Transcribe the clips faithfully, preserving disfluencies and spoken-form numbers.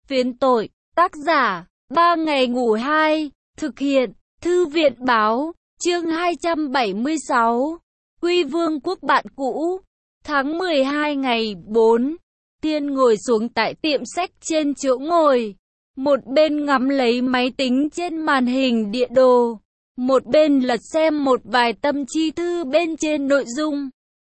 Phiến tội, tác giả, ba ngày ngủ hai, thực hiện, thư viện báo, chương hai trăm bảy mươi sáu, Quy Vương quốc bạn cũ, tháng mười hai ngày bốn, Tiên ngồi xuống tại tiệm sách trên chỗ ngồi, một bên ngắm lấy máy tính trên màn hình địa đồ, một bên lật xem một vài tâm chi thư bên trên nội dung.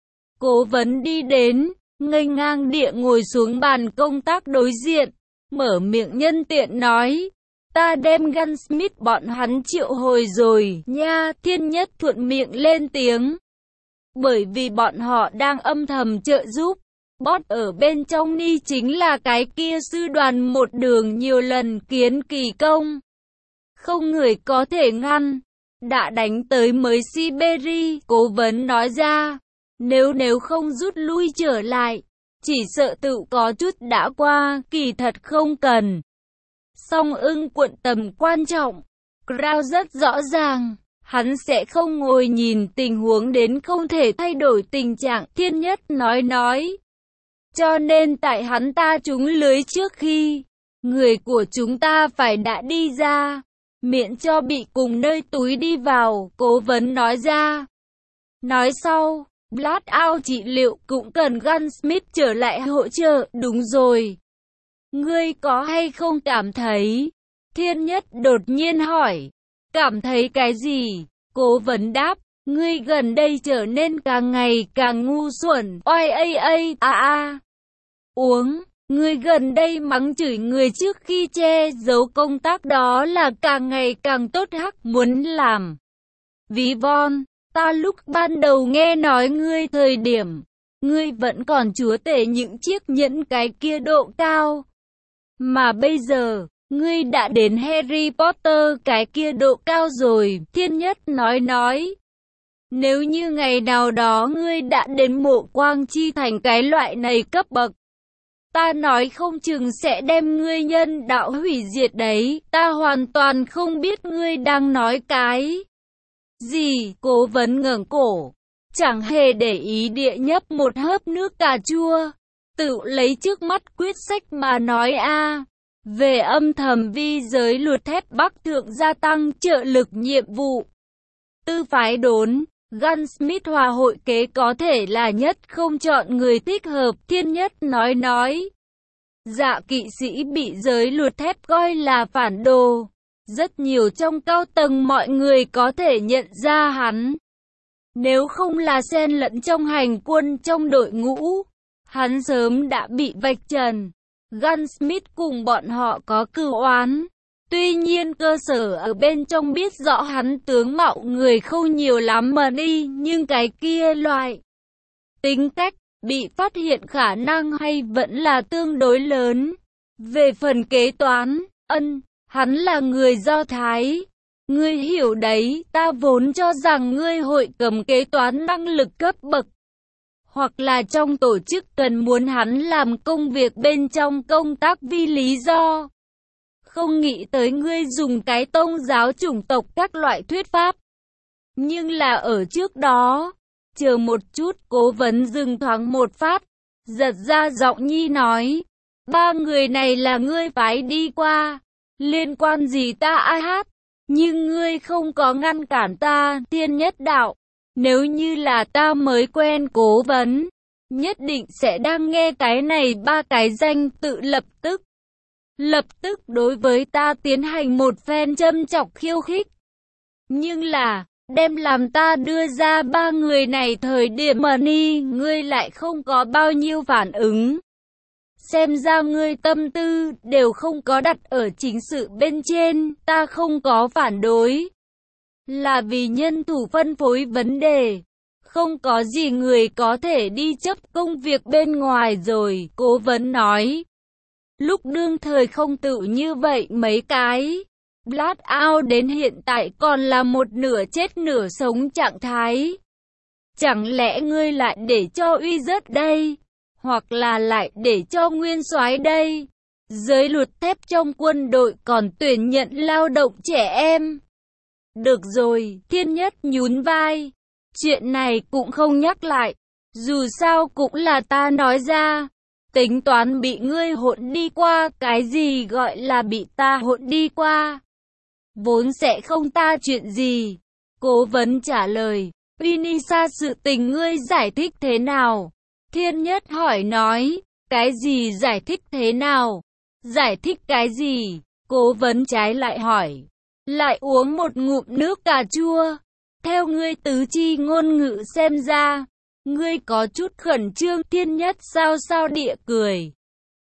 Cố vấn đi đến, nghênh ngang địa ngồi xuống bàn công tác đối diện, mở miệng nhân tiện nói, ta đem Gunsmith bọn hắn triệu hồi rồi nha. Thiên Nhất thuận miệng lên tiếng, bởi vì bọn họ đang âm thầm trợ giúp. Boss ở bên trong ni chính là cái kia sư đoàn một đường nhiều lần kiến kỳ công, không người có thể ngăn, đã đánh tới mới Siberia. Cố vấn nói ra, nếu nếu không rút lui trở lại, chỉ sợ tự có chút đã qua, kỳ thật không cần. Song ưng quận tầm quan trọng, Crown rất rõ ràng, hắn sẽ không ngồi nhìn tình huống đến không thể thay đổi tình trạng. Thiên Nhất nói nói, cho nên tại hắn ta trúng lưới trước khi, người của chúng ta phải đã đi ra, miễn cho bị cùng nơi túi đi vào. Cố vấn nói ra. Nói sau, Blackout trị liệu cũng cần Gunsmith trở lại hỗ trợ. Đúng rồi, ngươi có hay không cảm thấy? Thiên Nhất đột nhiên hỏi. Cảm thấy cái gì? Cố vấn đáp, ngươi gần đây trở nên càng ngày càng ngu xuẩn. Oai a a a a. Uống, ngươi gần đây mắng chửi người trước khi che giấu công tác đó là càng ngày càng tốt hắc. Muốn làm ví von, ta lúc ban đầu nghe nói ngươi thời điểm, ngươi vẫn còn chúa tể những chiếc nhẫn cái kia độ cao. Mà bây giờ, ngươi đã đến Harry Potter cái kia độ cao rồi. Thiên Nhất nói nói, nếu như ngày nào đó ngươi đã đến Mộ Quang Chi Thành cái loại này cấp bậc, ta nói không chừng sẽ đem ngươi nhân đạo hủy diệt đấy. Ta hoàn toàn không biết ngươi đang nói cái gì. Cố vấn ngẩng cổ, chẳng hề để ý địa nhấp một hớp nước cà chua, tự lấy trước mắt quyết sách mà nói a. Về âm thầm vi giới luật thép Bắc Thượng gia tăng trợ lực nhiệm vụ tư phái đốn, Gunsmith hòa hội kế có thể là nhất không chọn người thích hợp. Thiên Nhất nói nói, dạ kỵ sĩ bị giới luật thép coi là phản đồ, rất nhiều trong cao tầng mọi người có thể nhận ra hắn. Nếu không là xen lẫn trong hành quân trong đội ngũ, hắn sớm đã bị vạch trần. Gunsmith cùng bọn họ có cừu oán, tuy nhiên cơ sở ở bên trong biết rõ hắn tướng mạo người không nhiều lắm mà đi, nhưng cái kia loại tính cách bị phát hiện khả năng hay vẫn là tương đối lớn. Về phần kế toán, ân, hắn là người Do Thái. Ngươi hiểu đấy, ta vốn cho rằng ngươi hội cầm kế toán năng lực cấp bậc, hoặc là trong tổ chức cần muốn hắn làm công việc bên trong công tác vì lý do. Không nghĩ tới ngươi dùng cái tôn giáo chủng tộc các loại thuyết pháp. Nhưng là ở trước đó, chờ một chút. Cố vấn dừng thoáng một phát, giật ra giọng nhi nói, ba người này là ngươi phái đi qua, liên quan gì ta ai hát, nhưng ngươi không có ngăn cản ta. Thiên Nhất đạo, nếu như là ta mới quen cố vấn, nhất định sẽ đang nghe cái này ba cái danh tự lập tức. Lập tức đối với ta tiến hành một phen châm chọc khiêu khích. Nhưng là, đem làm ta đưa ra ba người này thời điểm mà ni, ngươi lại không có bao nhiêu phản ứng. Xem ra ngươi tâm tư đều không có đặt ở chính sự bên trên. Ta không có phản đối, là vì nhân thủ phân phối vấn đề. Không có gì người có thể đi chấp công việc bên ngoài rồi. Cố vấn nói, lúc đương thời không tự như vậy mấy cái. Blackout đến hiện tại còn là một nửa chết nửa sống trạng thái. Chẳng lẽ ngươi lại để cho uy rớt đây, hoặc là lại để cho nguyên soái đây? Giới luật thép trong quân đội còn tuyển nhận lao động trẻ em. Được rồi, Thiên Nhất nhún vai, chuyện này cũng không nhắc lại, dù sao cũng là ta nói ra. tính toán bị ngươi hỗn đi qua. Cái gì gọi là bị ta hỗn đi qua? Vốn sẽ không ta chuyện gì. Cố vấn trả lời. Vinisa, sự tình ngươi giải thích thế nào? Thiên Nhất hỏi nói. Cái gì giải thích thế nào? Giải thích cái gì? Cố vấn trái lại hỏi. Lại uống một ngụm nước cà chua. Theo ngươi tứ chi ngôn ngữ xem ra, ngươi có chút khẩn trương. Thiên Nhất sao sao địa cười.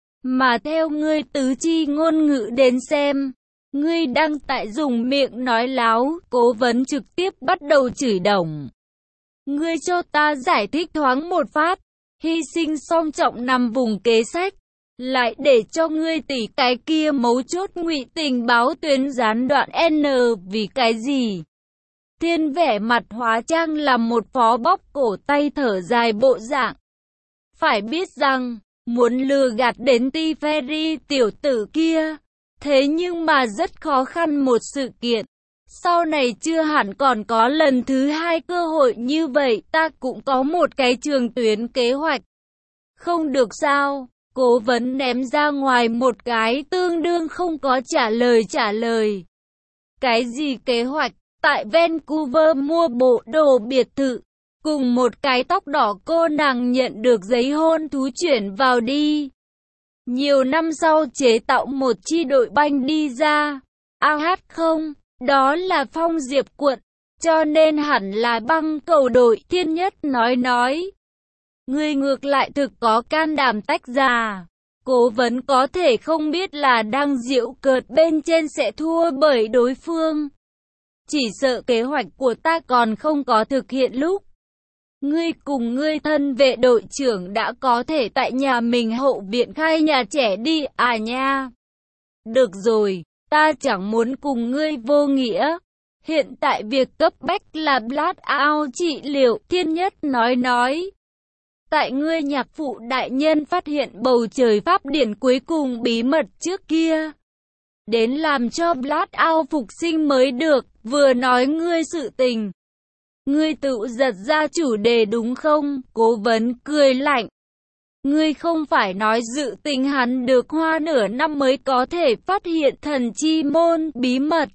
Mà theo ngươi tứ chi ngôn ngữ đến xem, ngươi đang tại dùng miệng nói láo. Cố vấn trực tiếp bắt đầu chửi đồng. Ngươi cho ta giải thích thoáng một phát. Hy sinh song trọng nằm vùng kế sách, lại để cho ngươi tỉ cái kia mấu chốt ngụy tình báo tuyến gián đoạn N vì cái gì? Thiên vẻ mặt hóa trang làm một phó bóp cổ tay thở dài bộ dạng. Phải biết rằng, muốn lừa gạt đến Ti Ferry tiểu tử kia, thế nhưng mà rất khó khăn một sự kiện. Sau này chưa hẳn còn có lần thứ hai cơ hội như vậy. Ta cũng có một cái trường tuyến kế hoạch. Không được sao? Cố vấn ném ra ngoài một cái tương đương không có trả lời trả lời. Cái gì kế hoạch? Tại Vancouver mua bộ đồ biệt thự. Cùng một cái tóc đỏ cô nàng nhận được giấy hôn thú chuyển vào đi. Nhiều năm sau chế tạo một chi đội banh đi ra. A hát không? Đó là Phong Diệp quận, cho nên hẳn là băng cầu đội. Thiên Nhất nói nói. Ngươi ngược lại thực có can đảm tách ra. Cố vấn có thể không biết là đang giễu cợt bên trên sẽ thua bởi đối phương. Chỉ sợ kế hoạch của ta còn không có thực hiện lúc. Ngươi cùng ngươi thân vệ đội trưởng đã có thể tại nhà mình hậu viện khai nhà trẻ đi à nha. Được rồi. Ta chẳng muốn cùng ngươi vô nghĩa. Hiện tại việc cấp bách là blackout trị liệu. Thiên Nhất nói nói. Tại ngươi nhạc phụ đại nhân phát hiện bầu trời pháp điển cuối cùng bí mật trước kia. Đến làm cho blackout phục sinh mới được. Vừa nói ngươi sự tình. Ngươi tự giật ra chủ đề đúng không? Cố vấn cười lạnh. Ngươi không phải nói dự tính hắn được hoa nửa năm mới có thể phát hiện thần chi môn bí mật.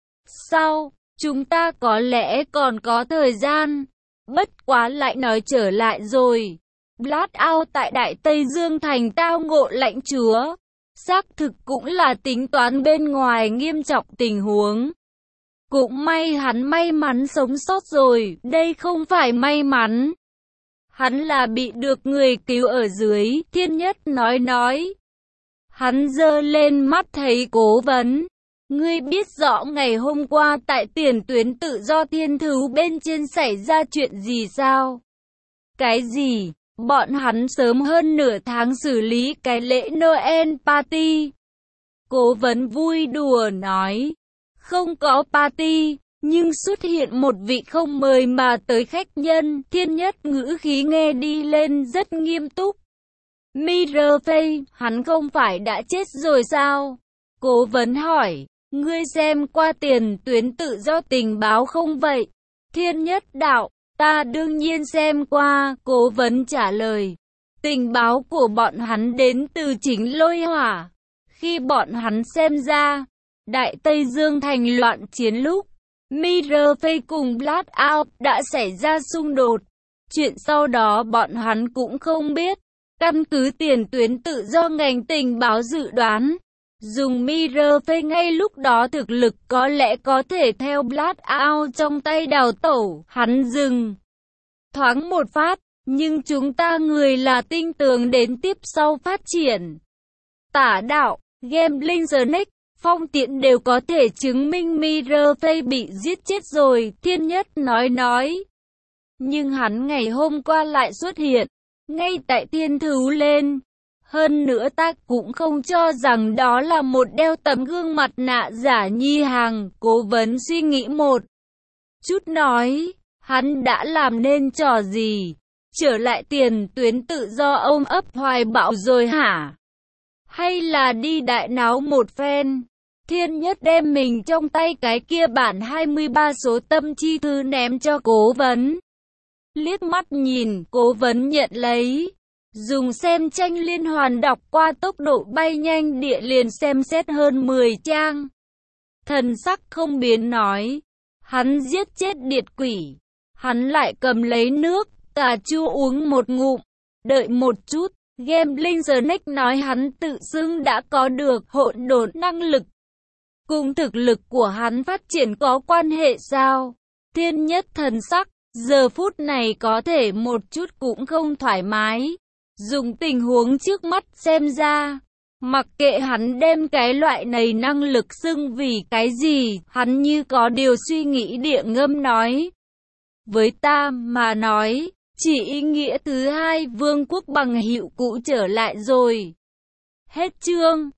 Sao? Chúng ta có lẽ còn có thời gian. Bất quá lại nói trở lại rồi. Blackout tại Đại Tây Dương thành tao ngộ lãnh chúa. Xác thực cũng là tính toán bên ngoài nghiêm trọng tình huống. Cũng may hắn may mắn sống sót rồi. Đây không phải may mắn. Hắn là bị được người cứu ở dưới. Thiên Nhất nói nói. Hắn giơ lên mắt thấy cố vấn. Ngươi biết rõ ngày hôm qua tại tiền tuyến tự do thiên thú bên trên xảy ra chuyện gì sao? Cái gì? Bọn hắn sớm hơn nửa tháng xử lý cái lễ Noel party. Cố vấn vui đùa nói. Không có party. Nhưng xuất hiện một vị không mời mà tới khách nhân. Thiên Nhất ngữ khí nghe đi lên rất nghiêm túc. Mirafay, hắn không phải đã chết rồi sao? Cố vấn hỏi. Ngươi xem qua tiền tuyến tự do tình báo không vậy? Thiên Nhất đạo. Ta đương nhiên xem qua. Cố vấn trả lời. Tình báo của bọn hắn đến từ chính lôi hỏa. Khi bọn hắn xem ra Đại Tây Dương thành loạn chiến lúc Mirafay cùng Blackout đã xảy ra xung đột. Chuyện sau đó bọn hắn cũng không biết. Căn cứ tiền tuyến tự do ngành tình báo dự đoán, dùng Mirafay ngay lúc đó thực lực có lẽ có thể theo Blackout trong tay đào tẩu. Hắn dừng thoáng một phát, nhưng chúng ta người là tinh tường đến tiếp sau phát triển. Tả đạo, Gambling Snake, Phong Tiễn đều có thể chứng minh Mirafay bị giết chết rồi. Thiên Nhất nói nói. Nhưng hắn ngày hôm qua lại xuất hiện ngay tại thiên thú lên. Hơn nữa ta cũng không cho rằng đó là một đeo tấm gương mặt nạ giả nhi hàng. Cố vấn suy nghĩ một chút nói. Hắn đã làm nên trò gì? Trở lại tiền tuyến tự do ôm ấp hoài bão rồi hả? Hay là đi đại náo một phen? Thiên Nhất đem mình trong tay cái kia bản hai mươi ba số tâm chi thư ném cho cố vấn. Liếc mắt nhìn, cố vấn nhận lấy. Dùng xem tranh liên hoàn đọc qua tốc độ bay nhanh địa liền xem xét hơn mười trang. Thần sắc không biến nói. Hắn giết chết điệt quỷ. Hắn lại cầm lấy nước, cà chua uống một ngụm. Đợi một chút, Gambling Snake nói hắn tự xưng đã có được hỗn độn năng lực. Cùng thực lực của hắn phát triển có quan hệ sao? Thiên Nhất thần sắc, giờ phút này có thể một chút cũng không thoải mái. Dùng tình huống trước mắt xem ra, mặc kệ hắn đem cái loại này năng lực xưng vì cái gì, hắn như có điều suy nghĩ địa ngâm nói. Với ta mà nói, chỉ ý nghĩa thứ hai vương quốc bằng hiệu cũ trở lại rồi. Hết chương.